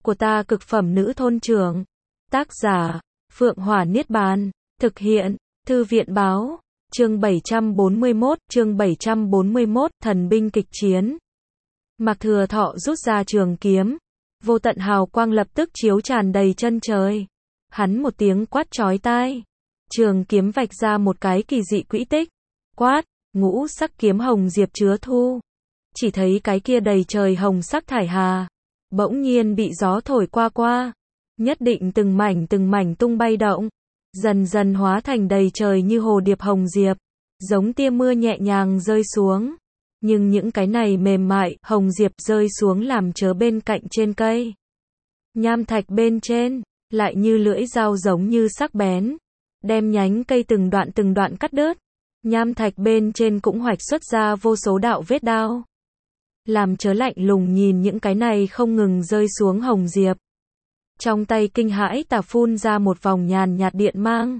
của ta cực phẩm nữ thôn trưởng. Tác giả, Phượng Hỏa Niết Bàn. Thực hiện, Thư viện báo. Chương 741, thần binh kịch chiến. Mạc Thừa Thọ rút ra trường kiếm. Vô tận hào quang lập tức chiếu tràn đầy chân trời. Hắn một tiếng quát chói tai. Trường kiếm vạch ra một cái kỳ dị quỹ tích. Quát, ngũ sắc kiếm hồng diệp chứa thu. Chỉ thấy cái kia đầy trời hồng sắc thải hà. Bỗng nhiên bị gió thổi qua. Nhất định từng mảnh tung bay động. Dần dần hóa thành đầy trời như hồ điệp hồng diệp. Giống tia mưa nhẹ nhàng rơi xuống. Nhưng những cái này mềm mại, hồng diệp rơi xuống làm chớ bên cạnh trên cây. Nham thạch bên trên, lại như lưỡi dao giống như sắc bén. Đem nhánh cây từng đoạn cắt đứt. Nham thạch bên trên cũng hoạch xuất ra vô số đạo vết đao. Làm chớ lạnh lùng nhìn những cái này không ngừng rơi xuống hồng diệp. Trong tay kinh hãi tà phun ra một vòng nhàn nhạt điện mang.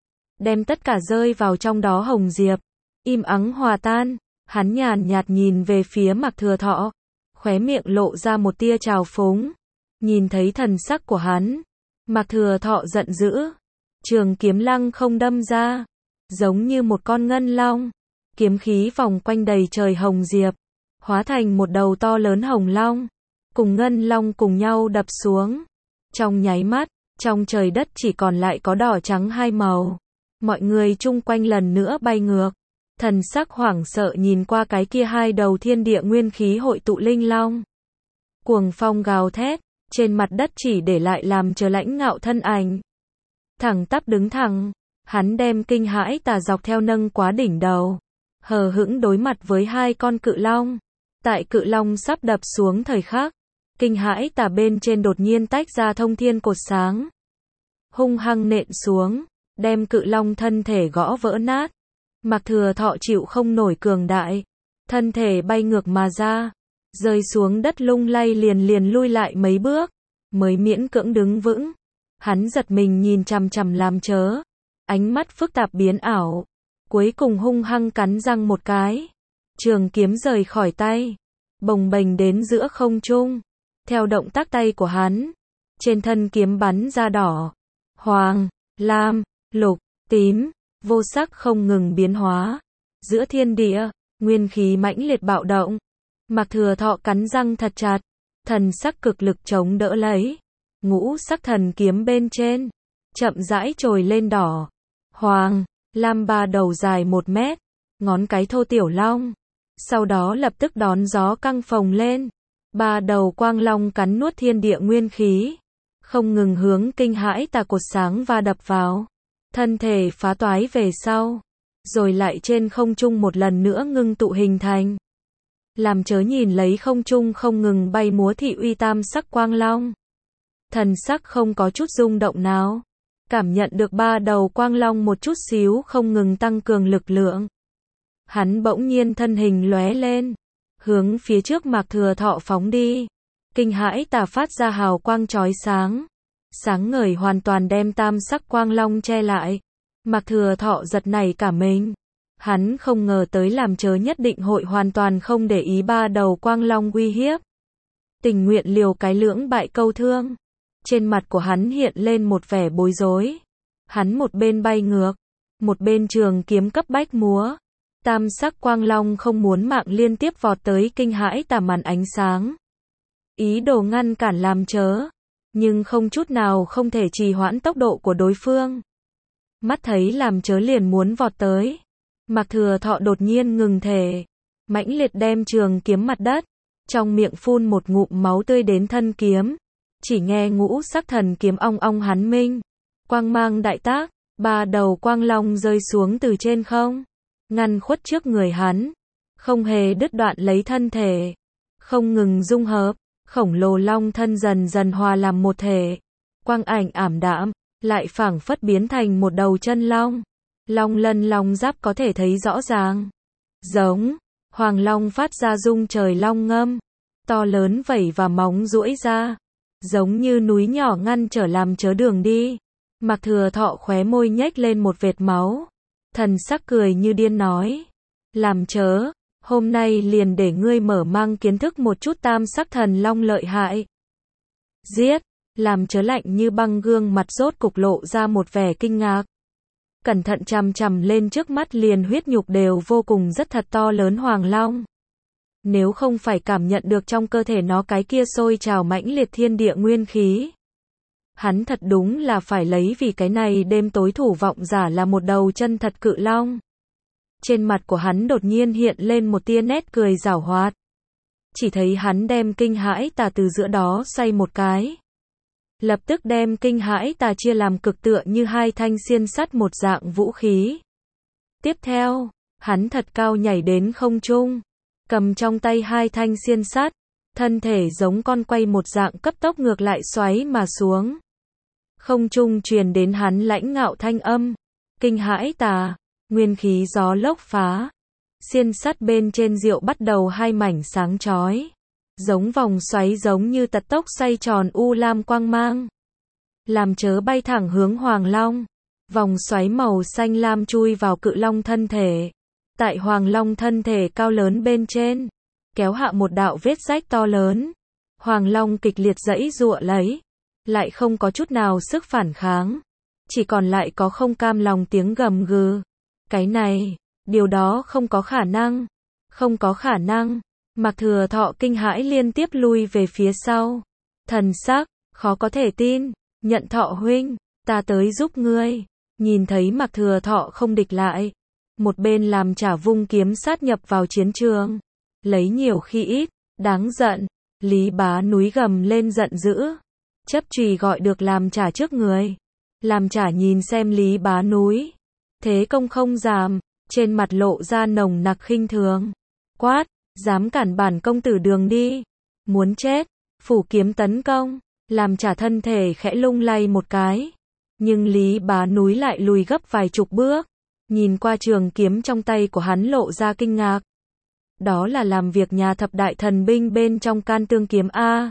Đem tất cả rơi vào trong đó hồng diệp. Im ắng hòa tan. Hắn nhàn nhạt nhìn về phía Mạc Thừa Thọ. Khóe miệng lộ ra một tia trào phúng. Nhìn thấy thần sắc của hắn. Mạc Thừa Thọ giận dữ. Trường kiếm lăng không đâm ra. Giống như một con ngân long. Kiếm khí vòng quanh đầy trời hồng diệp. Hóa thành một đầu to lớn hồng long. Cùng ngân long cùng nhau đập xuống. Trong nháy mắt, trong trời đất chỉ còn lại có đỏ trắng hai màu. Mọi người chung quanh lần nữa bay ngược. Thần sắc hoảng sợ nhìn qua cái kia hai đầu thiên địa nguyên khí hội tụ linh long. Cuồng phong gào thét, trên mặt đất chỉ để lại làm chờ lãnh ngạo thân ảnh. Thẳng tắp đứng thẳng, hắn đem kinh hãi tà dọc theo nâng quá đỉnh đầu. Hờ hững đối mặt với hai con cự long. Tại cự long sắp đập xuống thời khắc, kinh hãi tà bên trên đột nhiên tách ra thông thiên cột sáng. Hung hăng nện xuống, đem cự long thân thể gõ vỡ nát. Mạc Thừa Thọ chịu không nổi cường đại, thân thể bay ngược mà ra, rơi xuống đất lung lay liền lui lại mấy bước, mới miễn cưỡng đứng vững. Hắn giật mình nhìn chằm chằm làm chớ, ánh mắt phức tạp biến ảo, cuối cùng hung hăng cắn răng một cái. Trường kiếm rời khỏi tay, bồng bềnh đến giữa không trung. Theo động tác tay của hắn, trên thân kiếm bắn ra đỏ, hoàng, lam, lục, tím, vô sắc không ngừng biến hóa. Giữa thiên địa, nguyên khí mãnh liệt bạo động. Mạc Thừa Thọ cắn răng thật chặt, thần sắc cực lực chống đỡ lấy. Ngũ sắc thần kiếm bên trên, chậm rãi trồi lên đỏ, hoàng, lam ba đầu dài 1 mét, ngón cái thô tiểu long. Sau đó lập tức đón gió căng phồng lên. 3 đầu quang long cắn nuốt thiên địa nguyên khí. Không ngừng hướng kinh hãi tà cột sáng và đập vào. Thân thể phá toái về sau. Rồi lại trên không trung một lần nữa ngưng tụ hình thành. Làm chớ nhìn lấy không trung không ngừng bay múa thị uy tam sắc quang long. Thần sắc không có chút rung động nào. Cảm nhận được 3 đầu quang long một chút xíu không ngừng tăng cường lực lượng. Hắn bỗng nhiên thân hình lóe lên. Hướng phía trước Mạc Thừa Thọ phóng đi. Kinh hãi tà phát ra hào quang chói sáng. Sáng ngời hoàn toàn đem tam sắc quang long che lại. Mạc Thừa Thọ giật nảy cả mình. Hắn không ngờ tới làm chớ nhất định hội hoàn toàn không để ý 3 đầu quang long uy hiếp. Tình nguyện liều cái lưỡng bại câu thương. Trên mặt của hắn hiện lên một vẻ bối rối. Hắn một bên bay ngược, một bên trường kiếm cấp bách múa. Tam sắc quang long không muốn mạng liên tiếp vọt tới kinh hãi tà màn ánh sáng. Ý đồ ngăn cản làm chớ, nhưng không chút nào không thể trì hoãn tốc độ của đối phương. Mắt thấy làm chớ liền muốn vọt tới. Mạc Thừa Thọ đột nhiên ngừng thể, mãnh liệt đem trường kiếm mặt đất, trong miệng phun một ngụm máu tươi đến thân kiếm. Chỉ nghe ngũ sắc thần kiếm ong ong hắn minh, quang mang đại tác, 3 đầu quang long rơi xuống từ trên không, ngăn khuất trước người hắn, không hề đứt đoạn lấy thân thể, không ngừng dung hợp, khổng lồ long thân dần dần hòa làm một thể, quang ảnh ảm đạm, lại phảng phất biến thành một đầu chân long, long lân long giáp có thể thấy rõ ràng, giống, hoàng long phát ra rung trời long ngâm, to lớn vảy và móng duỗi ra, giống như núi nhỏ ngăn trở làm chớ đường đi. Mạc Thừa Thọ khóe môi nhếch lên một vệt máu. Thần sắc cười như điên nói. Làm chớ, hôm nay liền để ngươi mở mang kiến thức một chút tam sắc thần long lợi hại. Giết, làm chớ lạnh như băng gương mặt rốt cục lộ ra một vẻ kinh ngạc. Cẩn thận chằm chằm lên trước mắt liền huyết nhục đều vô cùng rất thật to lớn Hoàng Long. Nếu không phải cảm nhận được trong cơ thể nó cái kia sôi trào mãnh liệt thiên địa nguyên khí, hắn thật đúng là phải lấy vì cái này đêm tối thủ vọng giả là một đầu chân thật cự long. Trên mặt của hắn đột nhiên hiện lên một tia nét cười giảo hoạt. Chỉ thấy hắn đem kinh hãi tà từ giữa đó xoay một cái. Lập tức đem kinh hãi tà chia làm cực tựa như hai thanh xiên sắt một dạng vũ khí. Tiếp theo, hắn thật cao nhảy đến không trung, cầm trong tay hai thanh xiên sắt, thân thể giống con quay một dạng cấp tốc ngược lại xoáy mà xuống. Không trung truyền đến hắn lãnh ngạo thanh âm, kinh hãi tà, nguyên khí gió lốc phá. Xiên sắt bên trên diệu bắt đầu hai mảnh sáng chói, giống vòng xoáy giống như tật tốc xoay tròn u lam quang mang. Làm chớ bay thẳng hướng Hoàng Long, vòng xoáy màu xanh lam chui vào cự long thân thể. Tại Hoàng Long thân thể cao lớn bên trên, kéo hạ một đạo vết rách to lớn. Hoàng Long kịch liệt giãy giụa lấy, lại không có chút nào sức phản kháng, chỉ còn lại có không cam lòng tiếng gầm gừ. Cái này, điều đó không có khả năng, không có khả năng. Mạc Thừa Thọ kinh hãi liên tiếp lui về phía sau, thần sắc khó có thể tin. Nhận Thọ huynh, ta tới giúp ngươi. Nhìn thấy Mạc Thừa Thọ không địch lại, một bên làm trả vung kiếm sát nhập vào chiến trường, lấy nhiều khi ít, đáng giận. Lý Bá Núi gầm lên giận dữ, chấp chùy gọi được làm trả trước người. Làm trả nhìn xem Lý Bá Núi, thế công không giảm, trên mặt lộ ra nồng nặc khinh thường. Quát, dám cản bản công tử đường đi, muốn chết. Phủ kiếm tấn công, làm trả thân thể khẽ lung lay một cái, nhưng Lý Bá Núi lại lùi gấp vài chục bước, nhìn qua trường kiếm trong tay của hắn lộ ra kinh ngạc. Đó là làm việc nhà thập đại thần binh bên trong Can Tương kiếm a.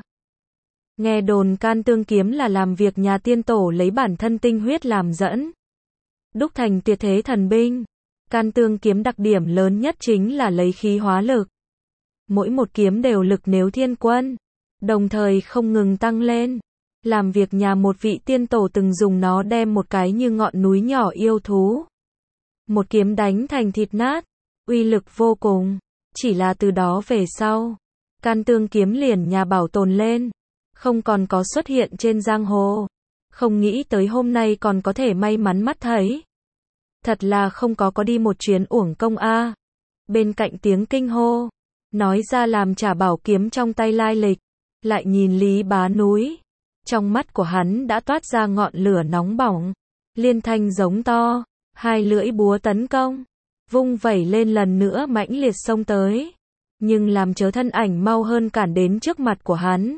Nghe đồn Can Tương kiếm là làm việc nhà tiên tổ lấy bản thân tinh huyết làm dẫn, đúc thành tuyệt thế thần binh. Can Tương kiếm đặc điểm lớn nhất chính là lấy khí hóa lực. Mỗi một kiếm đều lực nếu thiên quân, đồng thời không ngừng tăng lên. Làm việc nhà một vị tiên tổ từng dùng nó đem một cái như ngọn núi nhỏ yêu thú, một kiếm đánh thành thịt nát, uy lực vô cùng. Chỉ là từ đó về sau, Can Tương kiếm liền nhà bảo tồn lên, không còn có xuất hiện trên giang hồ. Không nghĩ tới hôm nay còn có thể may mắn mắt thấy. Thật là không có đi một chuyến uổng công a. Bên cạnh tiếng kinh hô, nói ra làm trả bảo kiếm trong tay lai lịch, lại nhìn Lý Bá Núi. Trong mắt của hắn đã toát ra ngọn lửa nóng bỏng, liên thanh giống to, hai lưỡi búa tấn công, vung vẩy lên lần nữa mãnh liệt xông tới. Nhưng làm chớ thân ảnh mau hơn cản đến trước mặt của hắn.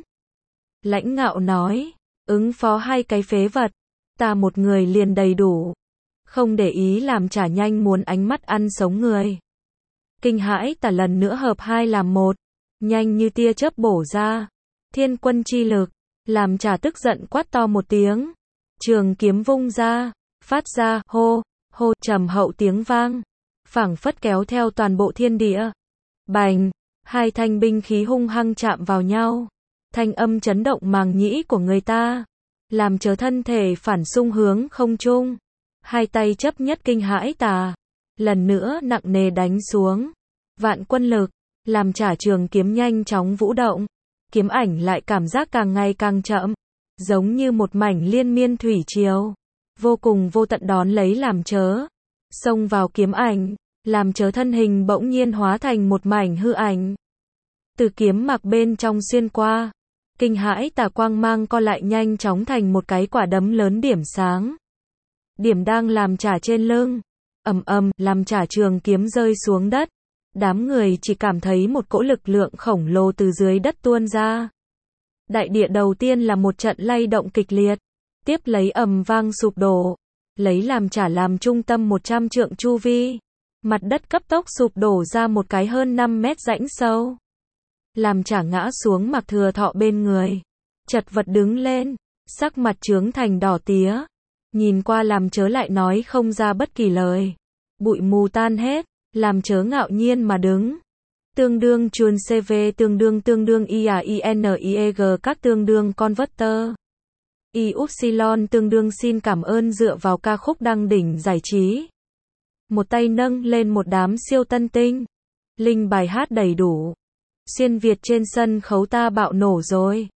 Lãnh ngạo nói, ứng phó hai cái phế vật, ta một người liền đầy đủ. Không để ý làm trả nhanh muốn ánh mắt ăn sống người. Kinh hãi tả lần nữa hợp hai làm một, nhanh như tia chớp bổ ra. Thiên quân chi lực, làm trả tức giận quát to một tiếng. Trường kiếm vung ra, phát ra hô, hô trầm hậu tiếng vang, phảng phất kéo theo toàn bộ thiên địa. Bành, hai thanh binh khí hung hăng chạm vào nhau. Thanh âm chấn động màng nhĩ của người ta, làm chớ thân thể phản xung hướng không trung. Hai tay chấp nhất kinh hãi tà, lần nữa nặng nề đánh xuống. Vạn quân lực, làm trả trường kiếm nhanh chóng vũ động. Kiếm ảnh lại cảm giác càng ngày càng chậm, giống như một mảnh liên miên thủy triều, vô cùng vô tận đón lấy làm chớ. Xông vào kiếm ảnh, làm chớ thân hình bỗng nhiên hóa thành một mảnh hư ảnh. Từ kiếm mặc bên trong xuyên qua, kinh hãi tà quang mang co lại nhanh chóng thành một cái quả đấm lớn điểm sáng. Điểm đang làm trả trên lưng, ầm ầm, làm trả trường kiếm rơi xuống đất. Đám người chỉ cảm thấy một cỗ lực lượng khổng lồ từ dưới đất tuôn ra. Đại địa đầu tiên là một trận lay động kịch liệt, tiếp lấy ầm vang sụp đổ, lấy làm trả làm trung tâm 100 trượng chu vi. Mặt đất cấp tốc sụp đổ ra một cái hơn 5 mét rãnh sâu. Làm trả ngã xuống Mạc Thừa Thọ bên người, chật vật đứng lên, sắc mặt chướng thành đỏ tía. Nhìn qua làm chớ lại nói không ra bất kỳ lời. Bụi mù tan hết, làm chớ ngạo nhiên mà đứng. tương đương chuồn CV tương đương IAINIEG các tương đương converter. Y upsilon tương đương xin cảm ơn dựa vào ca khúc đăng đỉnh giải trí. Một tay nâng lên một đám siêu tân tinh. Linh bài hát đầy đủ. Xuyên Việt trên sân khấu ta bạo nổ rồi.